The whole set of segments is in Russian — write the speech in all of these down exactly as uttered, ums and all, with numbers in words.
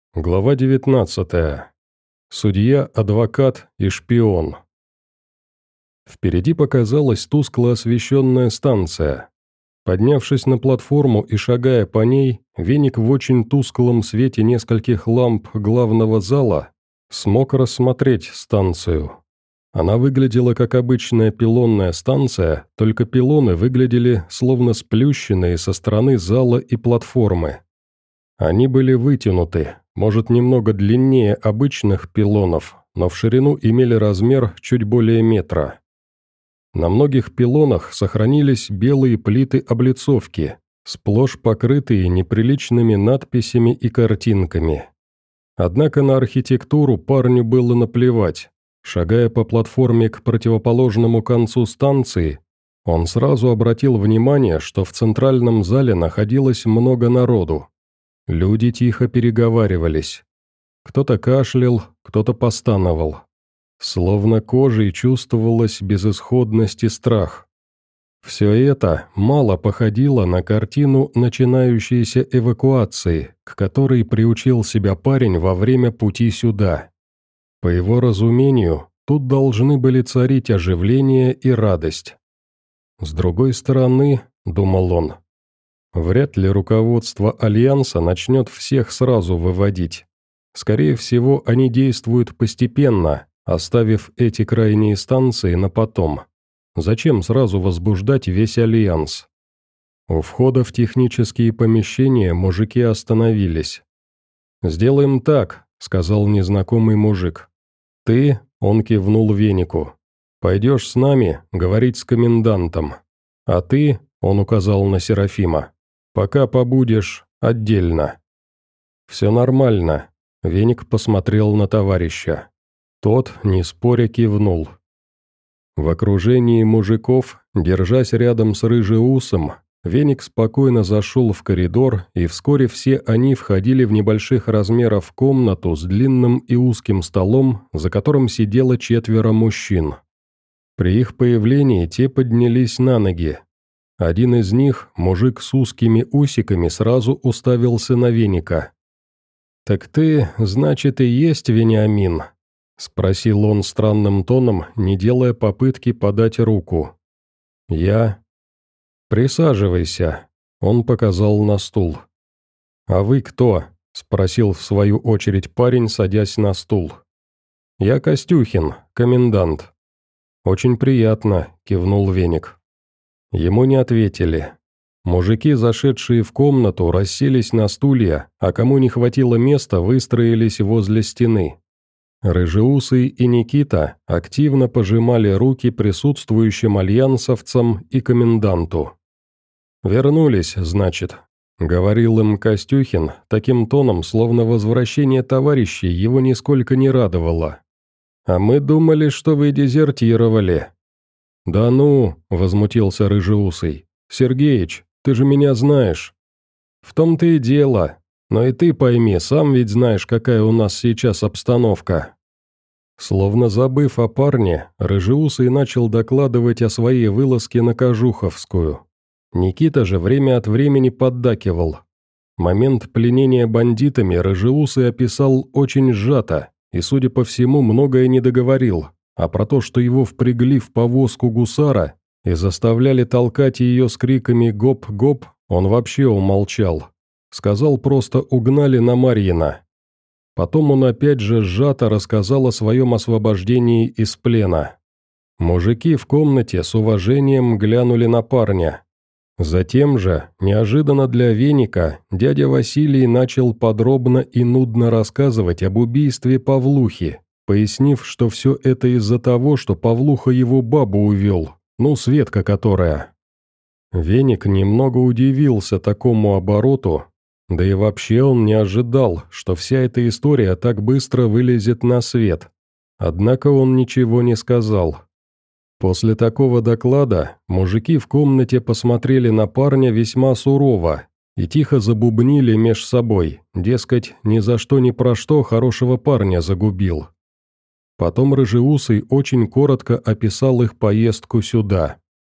Глава девятнадцатая. Судья, адвокат и шпион. Впереди показалась тускло освещенная станция. Поднявшись на платформу и шагая по ней, Веник в очень тусклом свете нескольких ламп главного зала смог рассмотреть станцию. Она выглядела как обычная пилонная станция, только пилоны выглядели словно сплющенные со стороны зала и платформы. Они были вытянуты, может, немного длиннее обычных пилонов, но в ширину имели размер чуть более метра. На многих пилонах сохранились белые плиты облицовки, сплошь покрытые неприличными надписями и картинками. Однако на архитектуру парню было наплевать. Шагая по платформе к противоположному концу станции, он сразу обратил внимание, что в центральном зале находилось много народу. Люди тихо переговаривались. Кто-то кашлял, кто-то постановал. Словно кожей чувствовалась безысходность и страх. Все это мало походило на картину начинающейся эвакуации, к которой приучил себя парень во время пути сюда. По его разумению, тут должны были царить оживление и радость. С другой стороны, думал он, вряд ли руководство Альянса начнет всех сразу выводить. Скорее всего, они действуют постепенно, оставив эти крайние станции на потом. Зачем сразу возбуждать весь Альянс? У входа в технические помещения мужики остановились. «Сделаем так», — сказал незнакомый мужик. «Ты», — он кивнул Венику, — «пойдешь с нами говорить с комендантом. А ты», — он указал на Серафима, — «пока побудешь отдельно». «Все нормально», — Веник посмотрел на товарища. Тот, не споря, кивнул. В окружении мужиков, держась рядом с Рыжеусом, Веник спокойно зашел в коридор, и вскоре все они входили в небольших размеров комнату с длинным и узким столом, за которым сидело четверо мужчин. При их появлении те поднялись на ноги. Один из них, мужик с узкими усиками, сразу уставился на Веника. «Так ты, значит, и есть Вениамин?» — спросил он странным тоном, не делая попытки подать руку. «Я...» «Присаживайся», — он показал на стул. «А вы кто?» — спросил в свою очередь парень, садясь на стул. «Я Костюхин, комендант». «Очень приятно», — кивнул Веник. Ему не ответили. Мужики, зашедшие в комнату, расселись на стулья, а кому не хватило места, выстроились возле стены. Рыжеусый и Никита активно пожимали руки присутствующим альянсовцам и коменданту. «Вернулись, значит», — говорил им Костюхин, таким тоном, словно возвращение товарищей его нисколько не радовало. «А мы думали, что вы дезертировали». «Да ну», — возмутился Рыжеусый, — «Сергеич, ты же меня знаешь». «В том-то и дело, но и ты пойми, сам ведь знаешь, какая у нас сейчас обстановка». Словно забыв о парне, Рыжеусый начал докладывать о своей вылазке на Кожуховскую. Никита же время от времени поддакивал. Момент пленения бандитами Рыжеусый описал очень сжато, и, судя по всему, многое не договорил, а про то, что его впрягли в повозку гусара и заставляли толкать ее с криками «гоп-гоп», он вообще умолчал. Сказал просто «угнали на Марьино». Потом он опять же сжато рассказал о своем освобождении из плена. Мужики в комнате с уважением глянули на парня. Затем же, неожиданно для Веника, дядя Василий начал подробно и нудно рассказывать об убийстве Павлухи, пояснив, что все это из-за того, что Павлуха его бабу увел, ну, Светка которая. Веник немного удивился такому обороту, да и вообще он не ожидал, что вся эта история так быстро вылезет на свет. Однако он ничего не сказал. После такого доклада мужики в комнате посмотрели на парня весьма сурово и тихо забубнили меж собой, дескать, ни за что ни про что хорошего парня загубил. Потом Рыжеусый очень коротко описал их поездку сюда.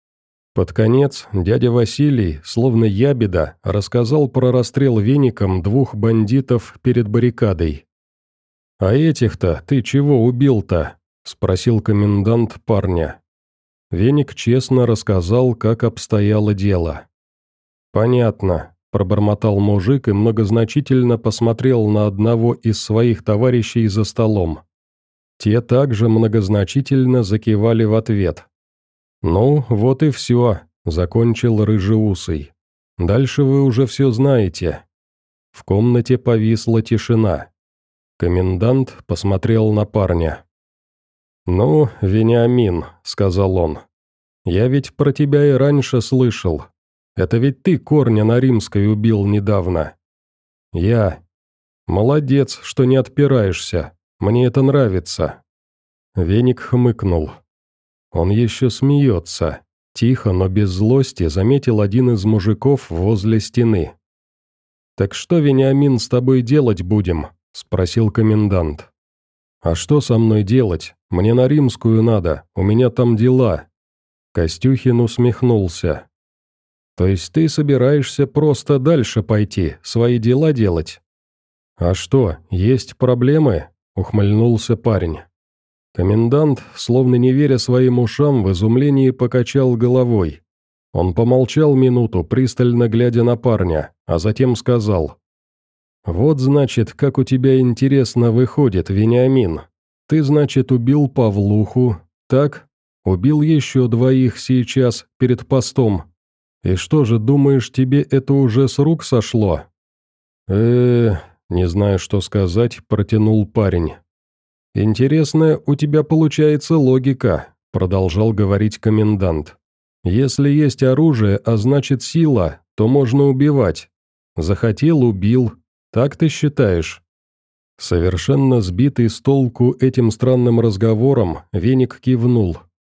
Под конец дядя Василий, словно ябеда, рассказал про расстрел веником двух бандитов перед баррикадой. «А этих-то ты чего убил-то?» – спросил комендант парня. Веник честно рассказал, как обстояло дело. «Понятно», – пробормотал мужик и многозначительно посмотрел на одного из своих товарищей за столом. Те также многозначительно закивали в ответ. «Ну, вот и все», – закончил рыжеусый. «Дальше вы уже все знаете». В комнате повисла тишина. Комендант посмотрел на парня. «Ну, Вениамин», — сказал он, — «я ведь про тебя и раньше слышал. Это ведь ты Корня на Римской убил недавно». «Я». «Молодец, что не отпираешься. Мне это нравится». Веник хмыкнул. Он еще смеется. Тихо, но без злости заметил один из мужиков возле стены. «Так что, Вениамин, с тобой делать будем?» – спросил комендант. «А что со мной делать? Мне на Римскую надо, у меня там дела». Костюхин усмехнулся. «То есть ты собираешься просто дальше пойти, свои дела делать?» «А что, есть проблемы?» – ухмыльнулся парень. Комендант, словно не веря своим ушам, в изумлении покачал головой. Он помолчал минуту, пристально глядя на парня, а затем сказал: «Вот, значит, как у тебя интересно выходит, Вениамин. Ты, значит, убил Павлуху, так? Убил еще двоих сейчас, перед постом. И что же, думаешь, тебе это уже с рук сошло?» э не знаю, что сказать, протянул парень. «Интересная у тебя получается логика», — продолжал говорить комендант. «Если есть оружие, а значит сила, то можно убивать. Захотел — убил. Так ты считаешь?» Совершенно сбитый с толку этим странным разговором, Веник кивнул.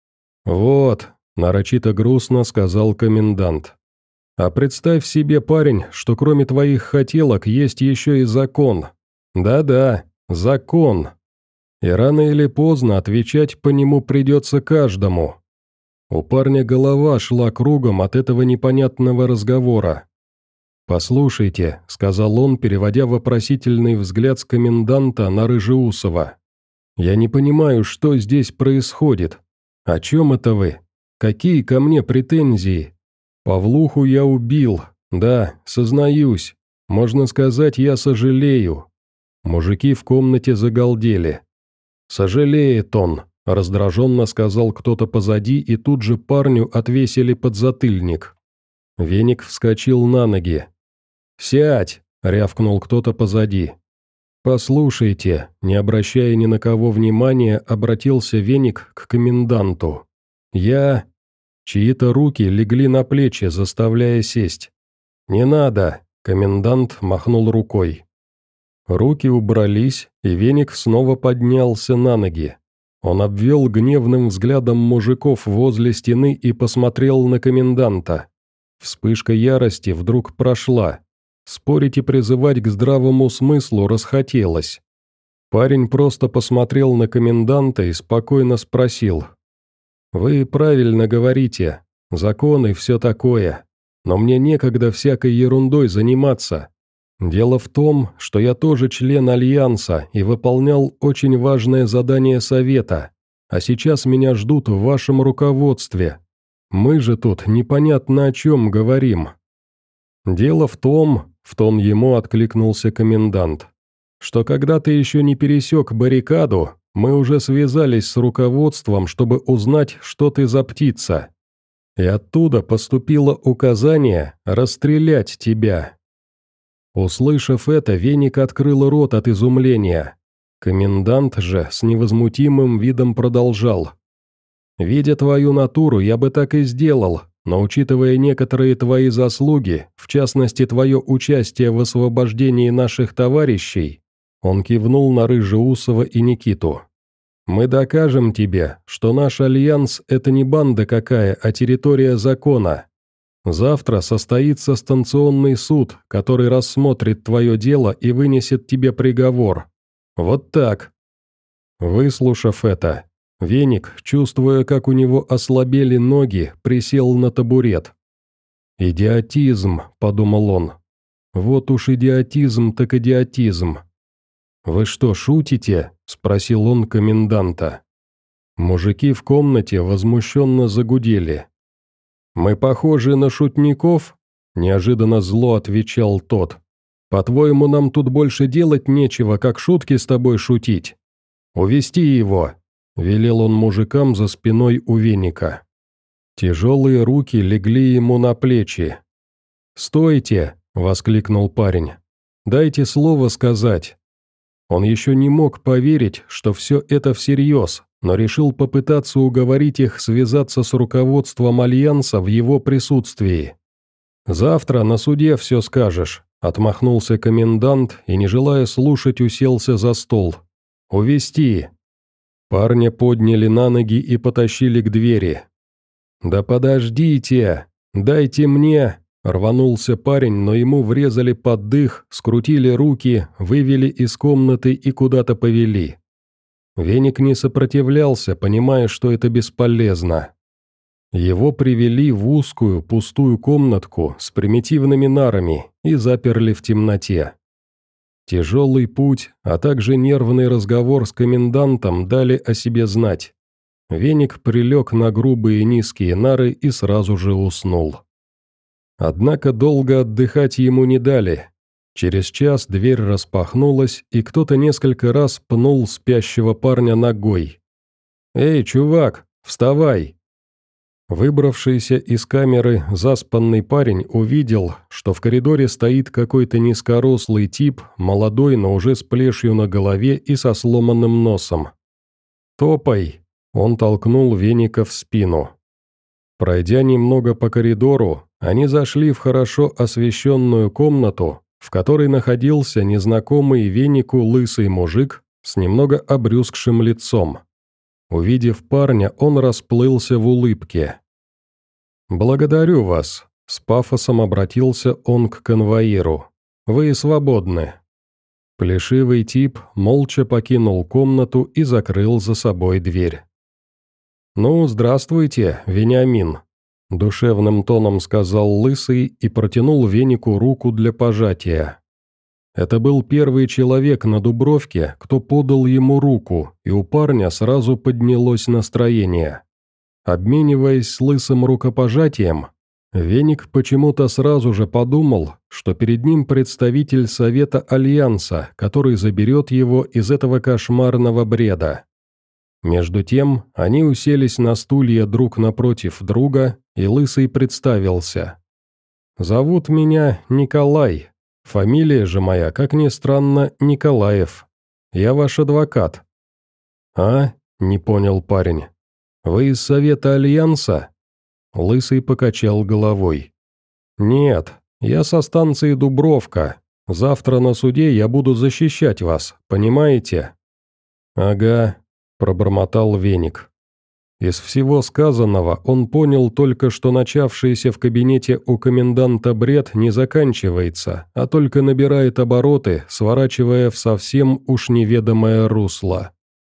«Вот», — нарочито грустно сказал комендант. «А представь себе, парень, что кроме твоих хотелок есть еще и закон. Да-да, закон. И рано или поздно отвечать по нему придется каждому». У парня голова шла кругом от этого непонятного разговора. «Послушайте», — сказал он, переводя вопросительный взгляд с коменданта на Рыжеусова. «Я не понимаю, что здесь происходит. О чем это вы? Какие ко мне претензии? Павлуху я убил, да, сознаюсь. Можно сказать, я сожалею». Мужики в комнате загалдели. «Сожалеет он», — раздраженно сказал кто-то позади, и тут же парню отвесили подзатыльник. Веник вскочил на ноги. «Сядь!» — рявкнул кто-то позади. «Послушайте», — не обращая ни на кого внимания, обратился Веник к коменданту. «Я...» Чьи-то руки легли на плечи, заставляя сесть. «Не надо!» — комендант махнул рукой. Руки убрались, и Веник снова поднялся на ноги. Он обвел гневным взглядом мужиков возле стены и посмотрел на коменданта. Вспышка ярости вдруг прошла. Спорить и призывать к здравому смыслу расхотелось. Парень просто посмотрел на коменданта и спокойно спросил: «Вы правильно говорите, закон и все такое, но мне некогда всякой ерундой заниматься. Дело в том, что я тоже член Альянса и выполнял очень важное задание Совета, а сейчас меня ждут в вашем руководстве. Мы же тут непонятно о чем говорим». «Дело в том», — в тон ему откликнулся комендант, «что когда ты еще не пересек баррикаду, мы уже связались с руководством, чтобы узнать, что ты за птица. И оттуда поступило указание расстрелять тебя». Услышав это, Веник открыл рот от изумления. Комендант же с невозмутимым видом продолжал: «Видя твою натуру, я бы так и сделал, но учитывая некоторые твои заслуги, в частности твое участие в освобождении наших товарищей», он кивнул на Рыжеусова и Никиту, «мы докажем тебе, что наш альянс – это не банда какая, а территория закона. Завтра состоится станционный суд, который рассмотрит твое дело и вынесет тебе приговор. Вот так». Выслушав это, Веник, чувствуя, как у него ослабели ноги, присел на табурет. «Идиотизм», — подумал он. «Вот уж идиотизм так идиотизм». «Вы что, шутите?» — спросил он коменданта. Мужики в комнате возмущенно загудели. «Мы похожи на шутников?» — неожиданно зло отвечал тот. «По-твоему, нам тут больше делать нечего, как шутки с тобой шутить? Увести его!» — велел он мужикам за спиной у веника. Тяжелые руки легли ему на плечи. «Стойте!» — воскликнул парень. «Дайте слово сказать». Он еще не мог поверить, что все это всерьез, но решил попытаться уговорить их связаться с руководством Альянса в его присутствии. «Завтра на суде все скажешь», — отмахнулся комендант и, не желая слушать, уселся за стол. «Увести». Парня подняли на ноги и потащили к двери. «Да подождите! Дайте мне!» — рванулся парень, но ему врезали под дых, скрутили руки, вывели из комнаты и куда-то повели. Веник не сопротивлялся, понимая, что это бесполезно. Его привели в узкую, пустую комнатку с примитивными нарами и заперли в темноте. Тяжелый путь, а также нервный разговор с комендантом дали о себе знать. Веник прилег на грубые низкие нары и сразу же уснул. Однако долго отдыхать ему не дали. Через час дверь распахнулась, и кто-то несколько раз пнул спящего парня ногой. «Эй, чувак, вставай!» Выбравшийся из камеры заспанный парень увидел, что в коридоре стоит какой-то низкорослый тип, молодой, но уже с плешью на голове и со сломанным носом. «Топай!» — он толкнул Веника в спину. Пройдя немного по коридору, они зашли в хорошо освещенную комнату, в которой находился незнакомый Венику лысый мужик с немного обрюзгшим лицом. Увидев парня, он расплылся в улыбке. «Благодарю вас», — с пафосом обратился он к конвоиру. «Вы свободны». Плешивый тип молча покинул комнату и закрыл за собой дверь. «Ну, здравствуйте, Вениамин», — душевным тоном сказал лысый и протянул Венику руку для пожатия. Это был первый человек на Дубровке, кто подал ему руку, и у парня сразу поднялось настроение. Обмениваясь с лысым рукопожатием, Веник почему-то сразу же подумал, что перед ним представитель Совета Альянса, который заберет его из этого кошмарного бреда. Между тем, они уселись на стулья друг напротив друга, и лысый представился. «Зовут меня Николай. Фамилия же моя, как ни странно, Николаев. Я ваш адвокат». «А?» — не понял парень. «Вы из Совета Альянса?» Лысый покачал головой. «Нет, я со станции Дубровка. Завтра на суде я буду защищать вас, понимаете?» «Ага», — пробормотал Веник. Из всего сказанного он понял только, что начавшийся в кабинете у коменданта бред не заканчивается, а только набирает обороты, сворачивая в совсем уж неведомое русло.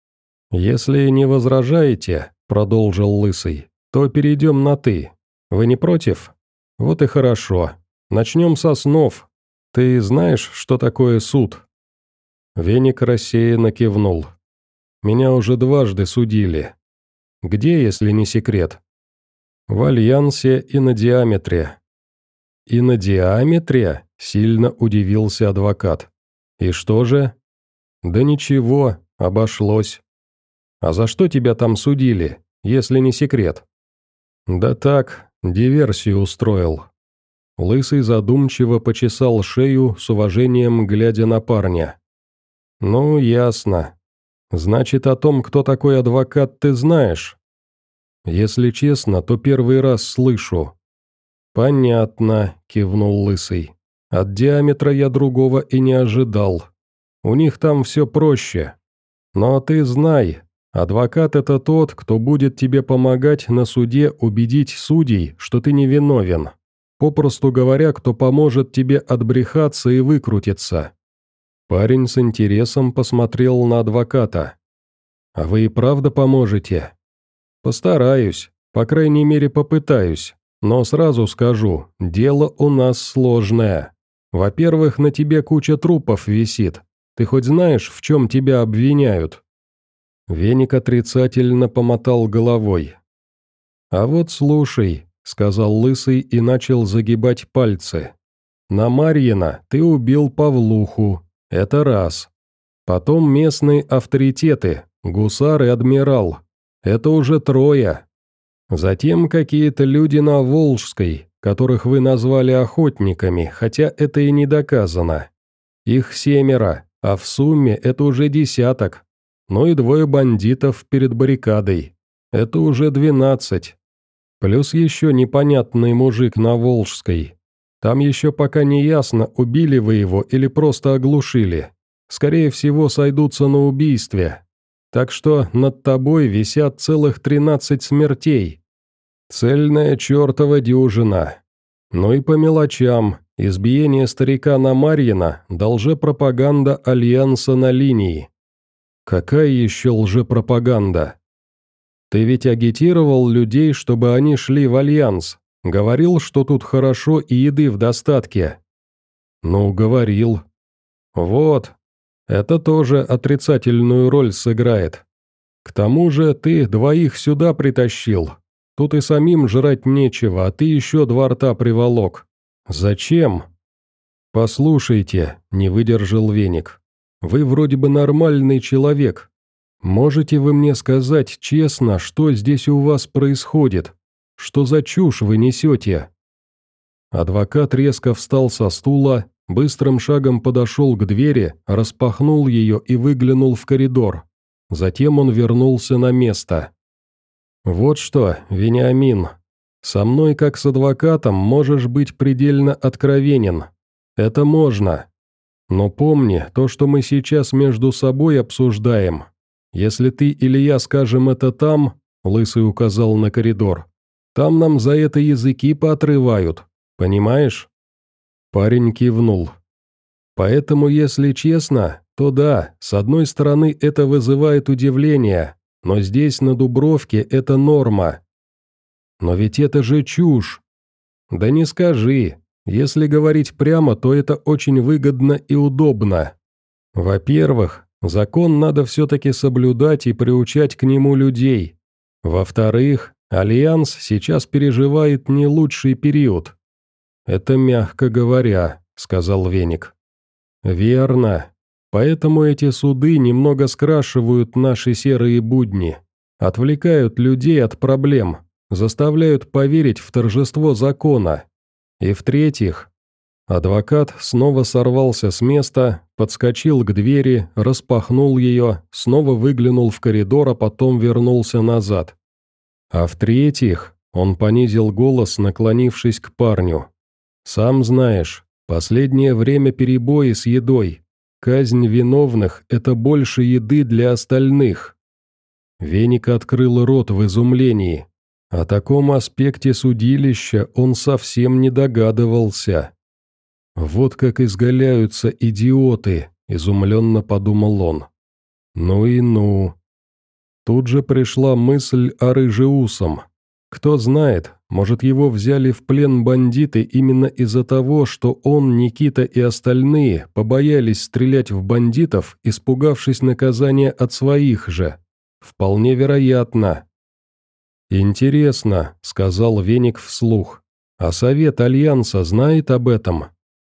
«Если не возражаете», — продолжил Лысый, — «то перейдем на «ты». Вы не против? Вот и хорошо. Начнем со снов. Ты знаешь, что такое суд?» Веник рассеянно кивнул. «Меня уже дважды судили. Где, если не секрет?» «В Альянсе и на Диаметре». «И на Диаметре?» — сильно удивился адвокат. «И что же?» «Да ничего, обошлось». «А за что тебя там судили, если не секрет?» «Да так, диверсию устроил». Лысый задумчиво почесал шею, с уважением глядя на парня. «Ну, ясно. Значит, о том, кто такой адвокат, ты знаешь?» «Если честно, то первый раз слышу». «Понятно», — кивнул Лысый. «От Диаметра я другого и не ожидал. У них там все проще. Но ты знай, адвокат — это тот, кто будет тебе помогать на суде убедить судей, что ты невиновен. Попросту говоря, кто поможет тебе отбрехаться и выкрутиться». Парень с интересом посмотрел на адвоката. А вы и правда поможете? Постараюсь, по крайней мере попытаюсь, но сразу скажу, дело у нас сложное. Во-первых, на тебе куча трупов висит. Ты хоть знаешь, в чем тебя обвиняют?» Веник отрицательно помотал головой. «А вот слушай», — сказал Лысый и начал загибать пальцы. «На Марьина ты убил Павлуху, это раз. Потом местные авторитеты, гусар и адмирал, это уже трое. Затем какие-то люди на Волжской, которых вы назвали охотниками, хотя это и не доказано. Их семеро, а в сумме это уже десяток. Ну и двое бандитов перед баррикадой. Это уже двенадцать. Плюс еще непонятный мужик на Волжской. Там еще пока не ясно, убили вы его или просто оглушили. Скорее всего, сойдутся на убийстве. Так что над тобой висят целых тринадцать смертей. Цельная чертова дюжина. Ну и по мелочам, избиение старика на Марьина, лжепропаганда Альянса на линии. Какая еще лжепропаганда? Ты ведь агитировал людей, чтобы они шли в Альянс. Говорил, что тут хорошо и еды в достатке. Ну, говорил. Вот. Это тоже отрицательную роль сыграет. К тому же ты двоих сюда притащил. Тут и самим жрать нечего, а ты еще два рта приволок. Зачем? Послушайте, не выдержал Веник. Вы вроде бы нормальный человек. Можете вы мне сказать честно, что здесь у вас происходит? Что за чушь вы несете?» Адвокат резко встал со стула, быстрым шагом подошел к двери, распахнул ее и выглянул в коридор. Затем он вернулся на место. «Вот что, Вениамин, со мной, как с адвокатом, можешь быть предельно откровенен. Это можно. Но помни, то, что мы сейчас между собой обсуждаем. Если ты или я скажем это там, — Лысый указал на коридор, — там нам за это языки поотрывают. Понимаешь?» Парень кивнул. «Поэтому, если честно, то да, с одной стороны это вызывает удивление, но здесь, на Дубровке, это норма. Но ведь это же чушь. Да не скажи. Если говорить прямо, то это очень выгодно и удобно. Во-первых, закон надо все-таки соблюдать и приучать к нему людей. Во-вторых, Альянс сейчас переживает не лучший период. «Это мягко говоря», — сказал Веник. «Верно. Поэтому эти суды немного скрашивают наши серые будни, отвлекают людей от проблем, заставляют поверить в торжество закона. И в-третьих...» Адвокат снова сорвался с места, подскочил к двери, распахнул ее, снова выглянул в коридор, а потом вернулся назад. «А в-третьих...» — он понизил голос, наклонившись к парню. «Сам знаешь, последнее время перебои с едой. Казнь виновных – это больше еды для остальных». Веник открыл рот в изумлении. О таком аспекте судилища он совсем не догадывался. «Вот как изгаляются идиоты», – изумленно подумал он. «Ну и ну». Тут же пришла мысль о Рыжеусом. Кто знает, может, его взяли в плен бандиты именно из-за того, что он, Никита и остальные побоялись стрелять в бандитов, испугавшись наказания от своих же. Вполне вероятно. «Интересно», — сказал Веник вслух, — «а Совет Альянса знает об этом?»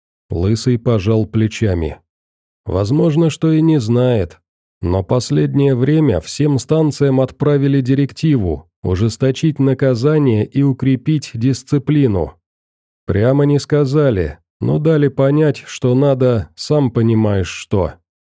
Лысый пожал плечами. «Возможно, что и не знает. Но последнее время всем станциям отправили директиву ужесточить наказание и укрепить дисциплину. Прямо не сказали, но дали понять, что надо, сам понимаешь что.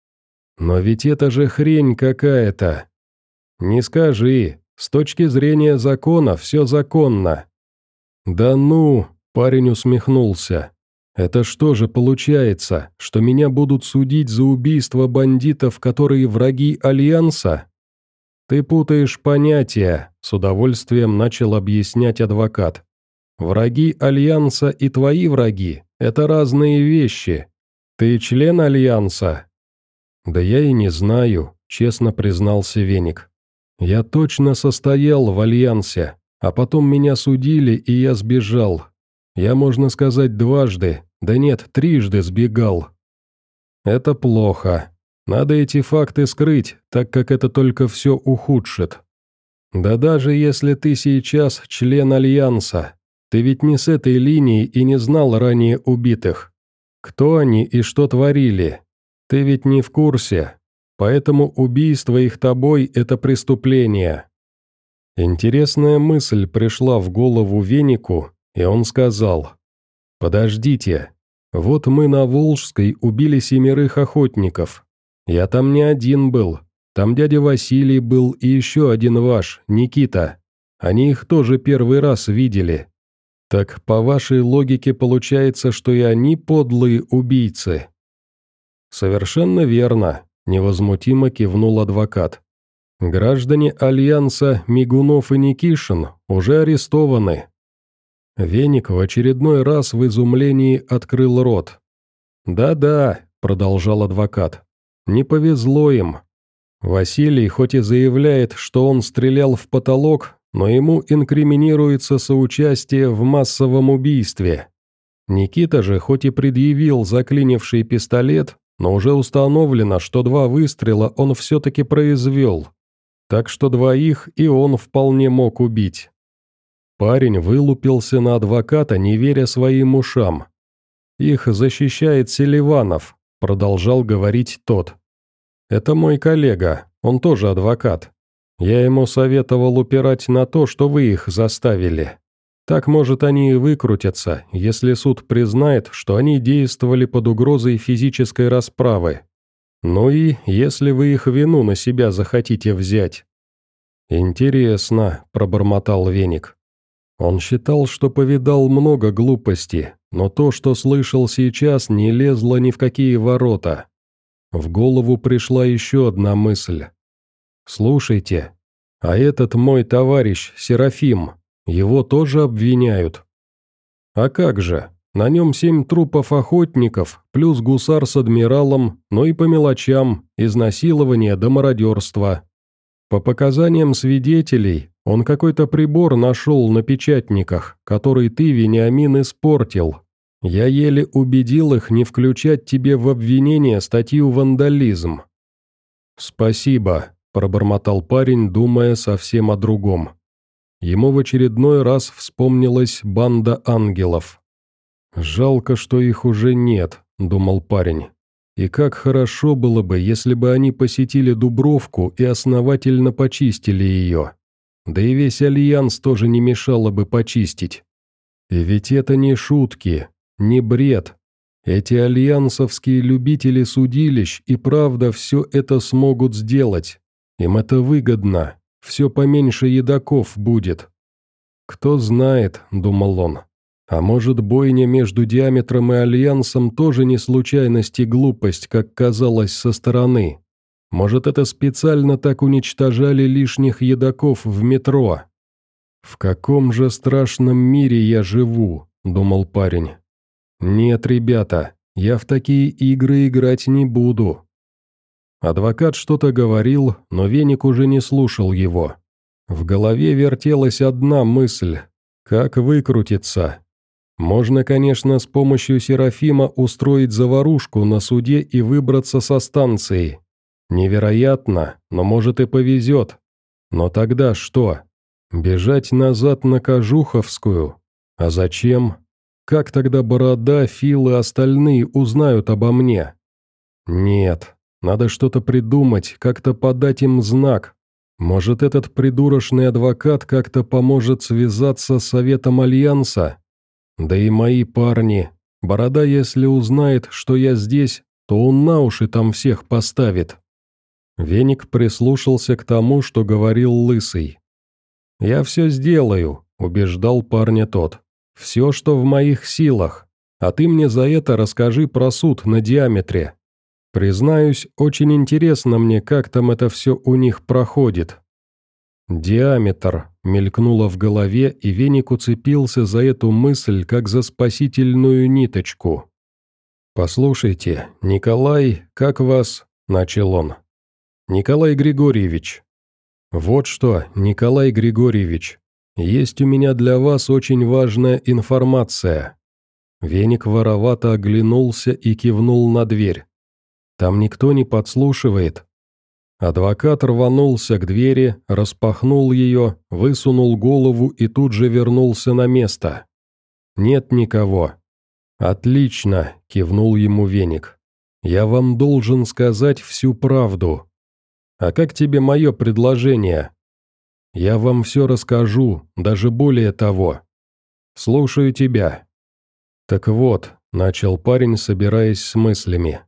Но ведь это же хрень какая-то. Не скажи, с точки зрения закона все законно». «Да ну», — парень усмехнулся. «Это что же получается, что меня будут судить за убийство бандитов, которые враги Альянса?» «Ты путаешь понятия», — с удовольствием начал объяснять адвокат. «Враги Альянса и твои враги — это разные вещи. Ты член Альянса?» «Да я и не знаю. честно признался Веник. «Я точно состоял в альянсе, а потом меня судили, и я сбежал. Я, можно сказать, дважды, да нет, трижды сбегал. Это плохо. Надо эти факты скрыть, так как это только все ухудшит. Да даже если ты сейчас член альянса, ты ведь не с этой линии и не знал ранее убитых. Кто они и что творили? Ты ведь не в курсе, поэтому убийство их тобой – это преступление». Интересная мысль пришла в голову Венику, и он сказал: «Подождите, вот мы на Волжской убили семерых охотников. Я там не один был, там дядя Василий был и еще один ваш, Никита. Они их тоже первый раз видели. Так по вашей логике получается, что и они подлые убийцы?» «Совершенно верно», – невозмутимо кивнул адвокат. «Граждане Альянса Мигунов и Никишин уже арестованы». Веник в очередной раз в изумлении открыл рот. «Да-да», – продолжал адвокат, – «не повезло им. Василий хоть и заявляет, что он стрелял в потолок, но ему инкриминируется соучастие в массовом убийстве. Никита же хоть и предъявил заклинивший пистолет, но уже установлено, что два выстрела он все-таки произвел. Так что двоих и он вполне мог убить». Парень вылупился на адвоката, не веря своим ушам. «Их защищает Селиванов», – продолжал говорить тот. «Это мой коллега, он тоже адвокат. Я ему советовал упирать на то, что вы их заставили. Так, может, они и выкрутятся, если суд признает, что они действовали под угрозой физической расправы. Ну и если вы их вину на себя захотите взять». «Интересно», – пробормотал Веник. Он считал, что повидал много глупости, но то, что слышал сейчас, не лезло ни в какие ворота. В голову пришла еще одна мысль. «Слушайте, а этот мой товарищ Серафим, его тоже обвиняют?» «А как же? На нем семь трупов охотников, плюс гусар с адмиралом, но и по мелочам, изнасилование до мародерства. По показаниям свидетелей, он какой-то прибор нашел на печатниках, который ты, Вениамин, испортил. Я еле убедил их не включать тебе в обвинение статью «Вандализм». «Спасибо», – пробормотал парень, думая совсем о другом. Ему в очередной раз вспомнилась банда ангелов. «Жалко, что их уже нет», – думал парень. «И как хорошо было бы, если бы они посетили Дубровку и основательно почистили ее. Да и весь Альянс тоже не мешало бы почистить. И ведь это не шутки, не бред. Эти альянсовские любители судилищ и правда все это смогут сделать. Им это выгодно, все поменьше едоков будет». «Кто знает», — думал он, — «а может, бойня между Диаметром и Альянсом тоже не случайность и глупость, как казалось со стороны. Может, это специально так уничтожали лишних едоков в метро?» «В каком же страшном мире я живу?» – думал парень. «Нет, ребята, я в такие игры играть не буду». Адвокат что-то говорил, но Веник уже не слушал его. В голове вертелась одна мысль – как выкрутиться. Можно, конечно, с помощью Серафима устроить заварушку на суде и выбраться со станции. Невероятно, но может и повезет. Но тогда что? Бежать назад на Кожуховскую? А зачем? Как тогда Борода, Фил и остальные узнают обо мне? Нет, надо что-то придумать, как-то подать им знак. Может, этот придурочный адвокат как-то поможет связаться с Советом Альянса? Да и мои парни. Борода, если узнает, что я здесь, то он на уши там всех поставит. Веник прислушался к тому, что говорил Лысый. «Я все сделаю», — убеждал парня тот. «Все, что в моих силах. А ты мне за это расскажи про суд на Диаметре. Признаюсь, очень интересно мне, как там это все у них проходит». «Диаметр», — мелькнуло в голове, и Веник уцепился за эту мысль, как за спасительную ниточку. «Послушайте, Николай, как вас?» — начал он. Николай Григорьевич». «Вот что, Николай Григорьевич, есть у меня для вас очень важная информация». Веник воровато оглянулся и кивнул на дверь. «Там никто не подслушивает?» Адвокат рванулся к двери, распахнул ее, высунул голову и тут же вернулся на место. «Нет никого». «Отлично», — кивнул ему Веник. «Я вам должен сказать всю правду. А как тебе мое предложение?» «Я вам все расскажу, даже более того. Слушаю тебя». «Так вот», — начал парень, собираясь с мыслями.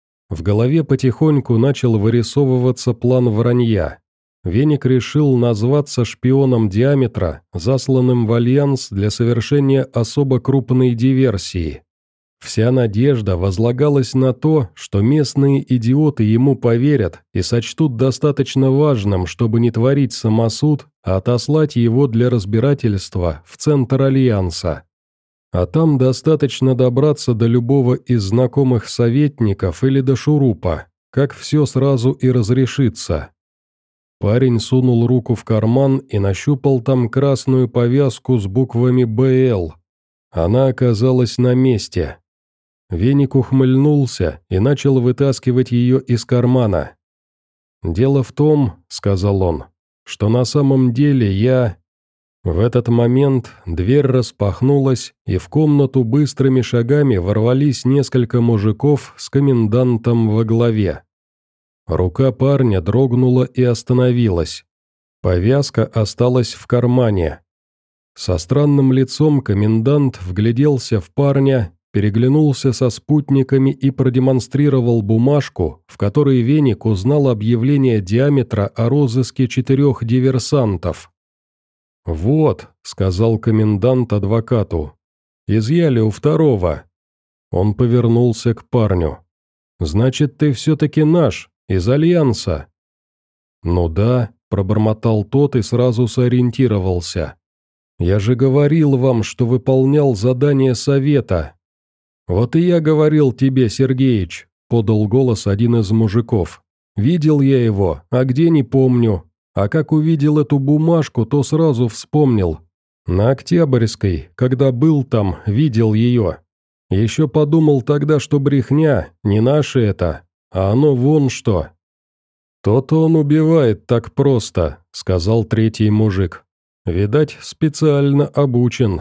В голове потихоньку начал вырисовываться план вранья. Веник решил назваться шпионом Диаметра, засланным в Альянс для совершения особо крупной диверсии. Вся надежда возлагалась на то, что местные идиоты ему поверят и сочтут достаточно важным, чтобы не творить самосуд, а отослать его для разбирательства в центр Альянса. А там достаточно добраться до любого из знакомых советников или до шурупа, как все сразу и разрешится. Парень сунул руку в карман и нащупал там красную повязку с буквами «Бэ Эл». Она оказалась на месте. Веник ухмыльнулся и начал вытаскивать ее из кармана. «Дело в том, — сказал он, — что на самом деле я...» В этот момент дверь распахнулась, и в комнату быстрыми шагами ворвались несколько мужиков с комендантом во главе. Рука парня дрогнула и остановилась. Повязка осталась в кармане. Со странным лицом комендант вгляделся в парня, переглянулся со спутниками и продемонстрировал бумажку, в которой Веник узнал объявление Диаметра о розыске четырех диверсантов. «Вот», — сказал комендант адвокату, — «изъяли у второго». Он повернулся к парню. «Значит, ты все-таки наш, из Альянса?» «Ну да», — пробормотал тот и сразу сориентировался. «Я же говорил вам, что выполнял задание совета». «Вот и я говорил тебе, Сергеич», — подал голос один из мужиков. «Видел я его, а где не помню. А как увидел эту бумажку, то сразу вспомнил. На Октябрьской, когда был там, видел ее. Еще подумал тогда, что брехня, не наше это, а оно вон что». «То-то он убивает так просто», — сказал третий мужик. «Видать, специально обучен».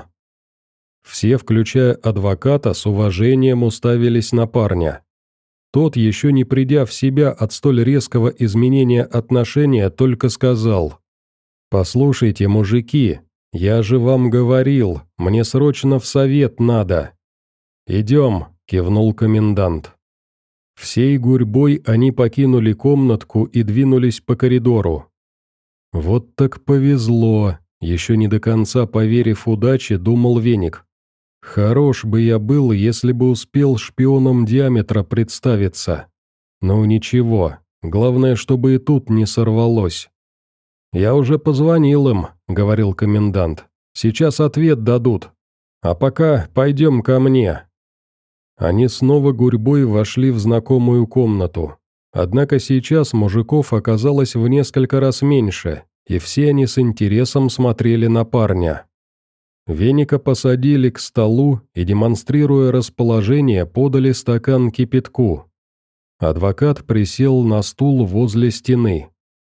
Все, включая адвоката, с уважением уставились на парня. Тот, еще не придя в себя от столь резкого изменения отношения, только сказал: «Послушайте, мужики, я же вам говорил, мне срочно в совет надо». «Идем», — кивнул комендант. Всей гурьбой они покинули комнатку и двинулись по коридору. «Вот так повезло», — еще не до конца поверив удаче, думал Веник. «Хорош бы я был, если бы успел шпионом Диаметра представиться. Ну ничего, главное, чтобы и тут не сорвалось». «Я уже позвонил им», — говорил комендант. «Сейчас ответ дадут. А пока пойдем ко мне». Они снова гурьбой вошли в знакомую комнату. Однако сейчас мужиков оказалось в несколько раз меньше, и все они с интересом смотрели на парня. Веника посадили к столу и, демонстрируя расположение, подали стакан кипятку. Адвокат присел на стул возле стены.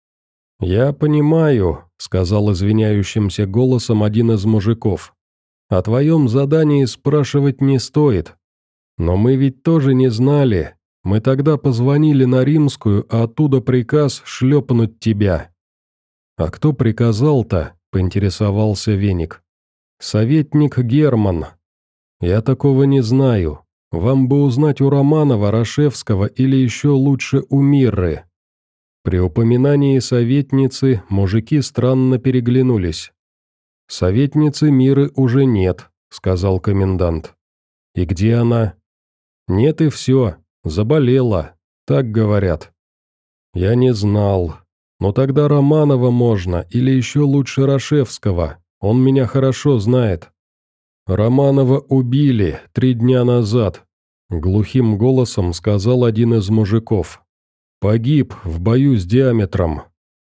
«Я понимаю», — сказал извиняющимся голосом один из мужиков. «О твоем задании спрашивать не стоит. Но мы ведь тоже не знали. Мы тогда позвонили на Римскую, а оттуда приказ шлепнуть тебя». «А кто приказал-то?» — поинтересовался Веник. «Советник Герман. Я такого не знаю. Вам бы узнать у Романова, Рашевского или еще лучше у Мирры». При упоминании советницы мужики странно переглянулись. «Советницы Миры уже нет», — сказал комендант. «И где она?» «Нет и все. Заболела. Так говорят». «Я не знал. Но тогда Романова можно, или еще лучше Рашевского. Он меня хорошо знает». «Романова убили три дня назад», — глухим голосом сказал один из мужиков. Погиб в бою с Диаметром».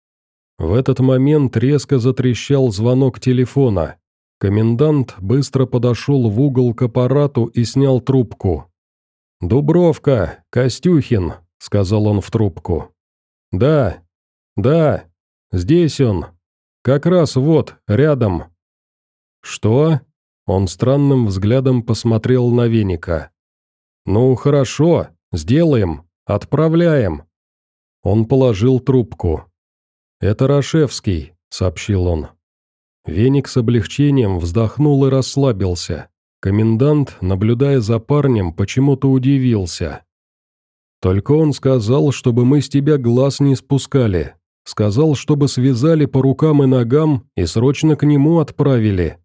В этот момент резко затрещал звонок телефона. Комендант быстро подошел в угол к аппарату и снял трубку. «Дубровка, Костюхин», — сказал он в трубку. «Да, да, здесь он. Как раз вот, рядом». «Что?» — он странным взглядом посмотрел на Веника. «Ну, хорошо, сделаем, отправляем». Он положил трубку. «Это Рашевский», — сообщил он. Веник с облегчением вздохнул и расслабился. Комендант, наблюдая за парнем, почему-то удивился. «Только он сказал, чтобы мы с тебя глаз не спускали. Сказал, чтобы связали по рукам и ногам и срочно к нему отправили».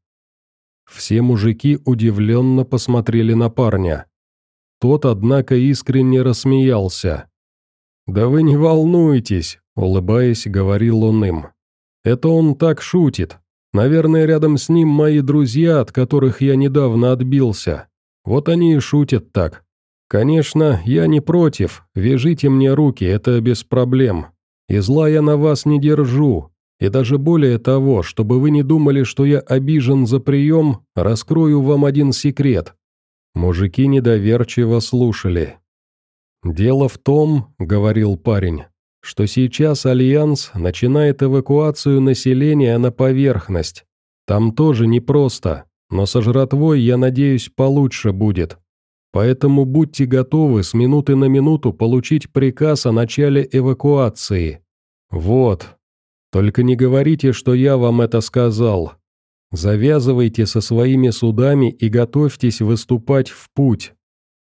Все мужики удивленно посмотрели на парня. Тот, однако, искренне рассмеялся. «Да вы не волнуйтесь», — улыбаясь, говорил он им. «Это он так шутит. Наверное, рядом с ним мои друзья, от которых я недавно отбился. Вот они и шутят так. Конечно, я не против, вяжите мне руки, это без проблем. И зла я на вас не держу. И даже более того, чтобы вы не думали, что я обижен за прием, раскрою вам один секрет». Мужики недоверчиво слушали. «Дело в том, — говорил парень, — что сейчас Альянс начинает эвакуацию населения на поверхность. Там тоже непросто, но со жратвой, я надеюсь, получше будет. Поэтому будьте готовы с минуты на минуту получить приказ о начале эвакуации. Вот. Только не говорите, что я вам это сказал. Завязывайте со своими судами и готовьтесь выступать в путь».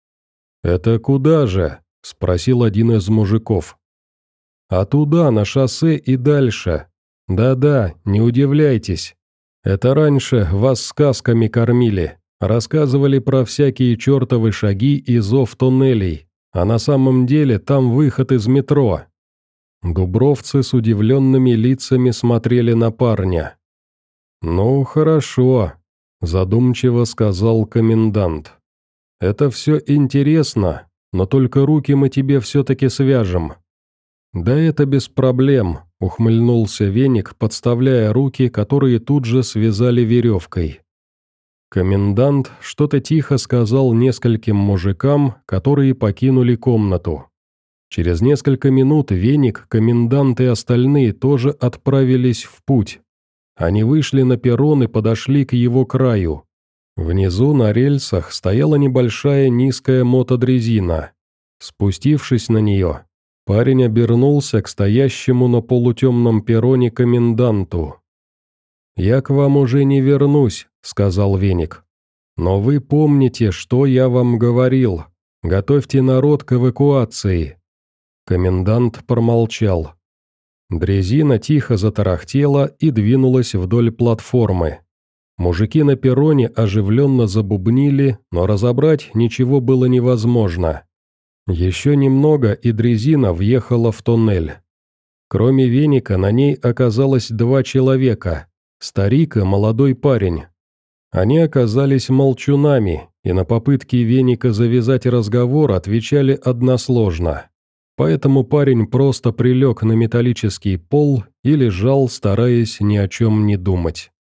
«Это куда же?» — спросил один из мужиков. «А туда, на шоссе и дальше. Да-да, не удивляйтесь. Это раньше вас сказками кормили, рассказывали про всякие чертовы шаги и зов туннелей, а на самом деле там выход из метро». Дубровцы с удивленными лицами смотрели на парня. «Ну, хорошо», — задумчиво сказал комендант. «Это все интересно, но только руки мы тебе все-таки свяжем». «Да это без проблем», — ухмыльнулся Веник, подставляя руки, которые тут же связали веревкой. Комендант что-то тихо сказал нескольким мужикам, которые покинули комнату. Через несколько минут Веник, комендант и остальные тоже отправились в путь. Они вышли на перрон и подошли к его краю. Внизу на рельсах стояла небольшая низкая мотодрезина. Спустившись на нее, парень обернулся к стоящему на полутемном перроне коменданту. «Я к вам уже не вернусь», — сказал Веник. «Но вы помните, что я вам говорил. Готовьте народ к эвакуации». Комендант промолчал. Дрезина тихо затарахтела и двинулась вдоль платформы. Мужики на перроне оживленно забубнили, но разобрать ничего было невозможно. Еще немного, и дрезина въехала в туннель. Кроме Веника на ней оказалось два человека – старик и молодой парень. Они оказались молчунами, и на попытки Веника завязать разговор отвечали односложно. Поэтому парень просто прилег на металлический пол и лежал, стараясь ни о чем не думать.